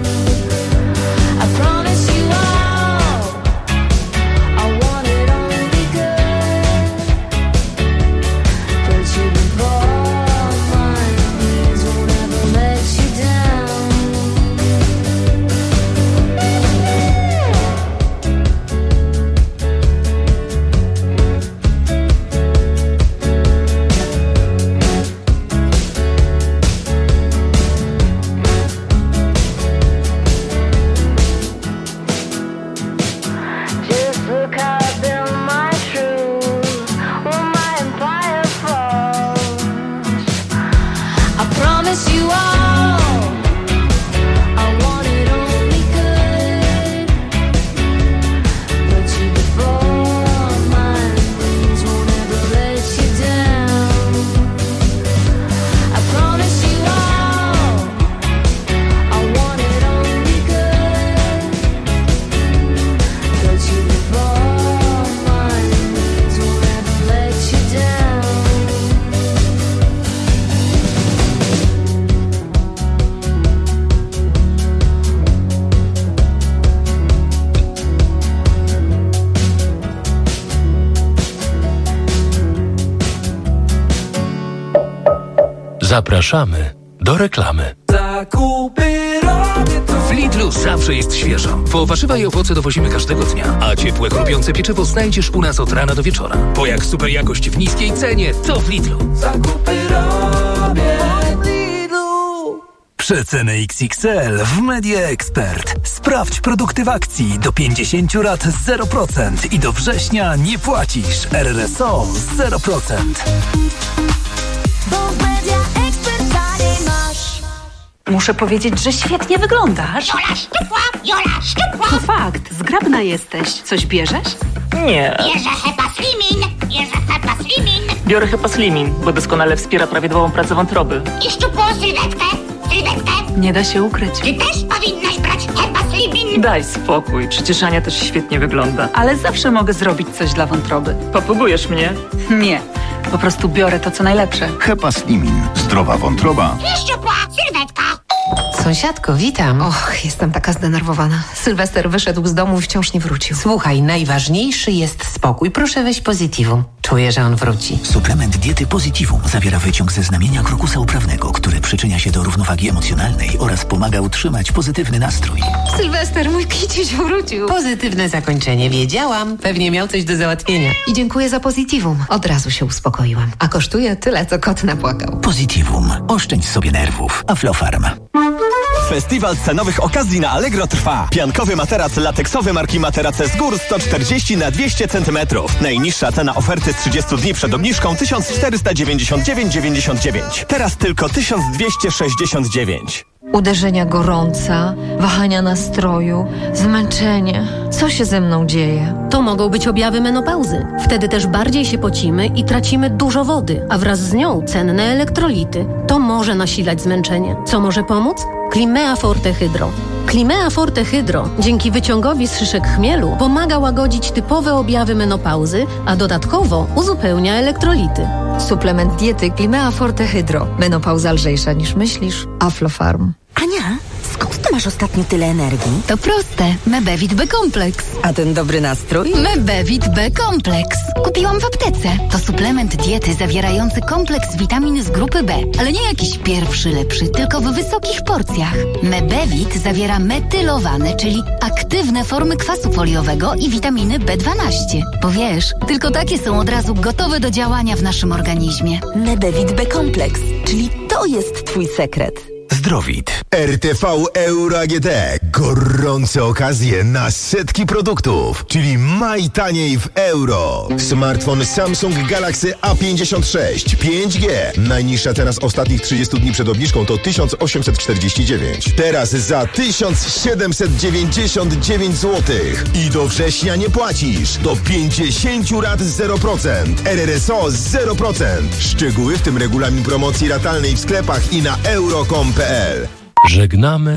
I promise you all, I wanted only good. But you before my wings won't ever let you down. Just look how I build my truth while my empire falls. I promise you all, I wanted only good. But you before my wings won't ever let you down. I promise you all, I wanted only good. But you before my wings won't ever let you down. Zapraszamy do reklamy. W Lidlu zawsze jest świeżo. Po warzywa i owoce dowozimy każdego dnia, a ciepłe, chrupiące pieczywo znajdziesz u nas od rana do wieczora. Bo jak super jakość w niskiej cenie, to w Lidlu. Zakupy robię. Przeceny X X L w Media Expert. Sprawdź produkty w akcji do pięćdziesiąt lat zero procent i do września nie płacisz. R R S O zero procent. Bo w Media Expert taniej masz. Muszę powiedzieć, że świetnie wyglądasz. Jola szczupła, Jola szczupła. To fakt, zgrabna jesteś. Coś bierzesz? Nie. Bierze Hepa Slimin, bierze Hepa Slimin. Biorę Hepa Slimin, bo doskonale wspiera prawidłową pracę wątroby. I szczupłą sylwetkę, sylwetkę. Nie da się ukryć. Ty też powinnaś brać Hepa Slimin. Daj spokój, przecież Ania też świetnie wygląda. Ale zawsze mogę zrobić coś dla wątroby. Popługujesz mnie? Nie, po prostu biorę to, co najlepsze. Hepa Slimin. Zdrowa wątroba. I szczupła sylwetka. Sąsiadko, witam. Och, jestem taka zdenerwowana. Sylwester wyszedł z domu i wciąż nie wrócił. Słuchaj, najważniejszy jest spokój. Proszę weź Positivum. Czuję, że on wróci. Suplement diety Positivum zawiera wyciąg ze znamienia krokusa uprawnego, który przyczynia się do równowagi emocjonalnej oraz pomaga utrzymać pozytywny nastrój. Sylwester, mój kiciuś wrócił. Pozytywne zakończenie, wiedziałam. Pewnie miał coś do załatwienia. I dziękuję za Positivum. Od razu się uspokoiłam. A kosztuje tyle, co kot napłakał. Positivum. Oszczędź sobie nerwów. Aflofarm. Festiwal cenowych okazji na Allegro trwa. Piankowy materac lateksowy marki Materace z gór sto czterdzieści na dwieście centymetrów. Najniższa cena oferty z trzydziestu dni przed obniżką tysiąc czterysta dziewięćdziesiąt dziewięć dziewięćdziesiąt dziewięć. Teraz tylko tysiąc dwieście sześćdziesiąt dziewięć. Uderzenia gorąca, wahania nastroju, zmęczenie. Co się ze mną dzieje? To mogą być objawy menopauzy. Wtedy też bardziej się pocimy i tracimy dużo wody, a wraz z nią cenne elektrolity. To może nasilać zmęczenie. Co może pomóc? Climea Forte Hydro. Climea Forte Hydro dzięki wyciągowi z szyszek chmielu pomaga łagodzić typowe objawy menopauzy, a dodatkowo uzupełnia elektrolity. Suplement diety Climea Forte Hydro. Menopauza lżejsza niż myślisz. Aflofarm. Ania, skąd ty masz ostatnio tyle energii? To proste. Mebevit B-kompleks. A ten dobry nastrój? Mebevit B-kompleks. Kupiłam w aptece. To suplement diety zawierający kompleks witamin z grupy B. Ale nie jakiś pierwszy lepszy, tylko w wysokich porcjach. Mebevit zawiera metylowane, czyli aktywne formy kwasu foliowego i witaminy B dwanaście. Bo wiesz, tylko takie są od razu gotowe do działania w naszym organizmie. Mebevit B-kompleks, czyli to jest twój sekret. Zdrowit. R T V Euro A G D. Gorące okazje na setki produktów, czyli maj taniej w euro. Smartfon Samsung Galaxy A pięćdziesiąt sześć pięć G. Najniższa teraz ostatnich trzydziestu dni przed obniżką to tysiąc osiemset czterdzieści dziewięć. Teraz za tysiąc siedemset dziewięćdziesiąt dziewięć złotych. I do września nie płacisz. Do pięćdziesiąt lat zero procent. R R S O zero procent. Szczegóły, w tym regulamin promocji ratalnej w sklepach i na euro kropka com kropka p l. Żegnamy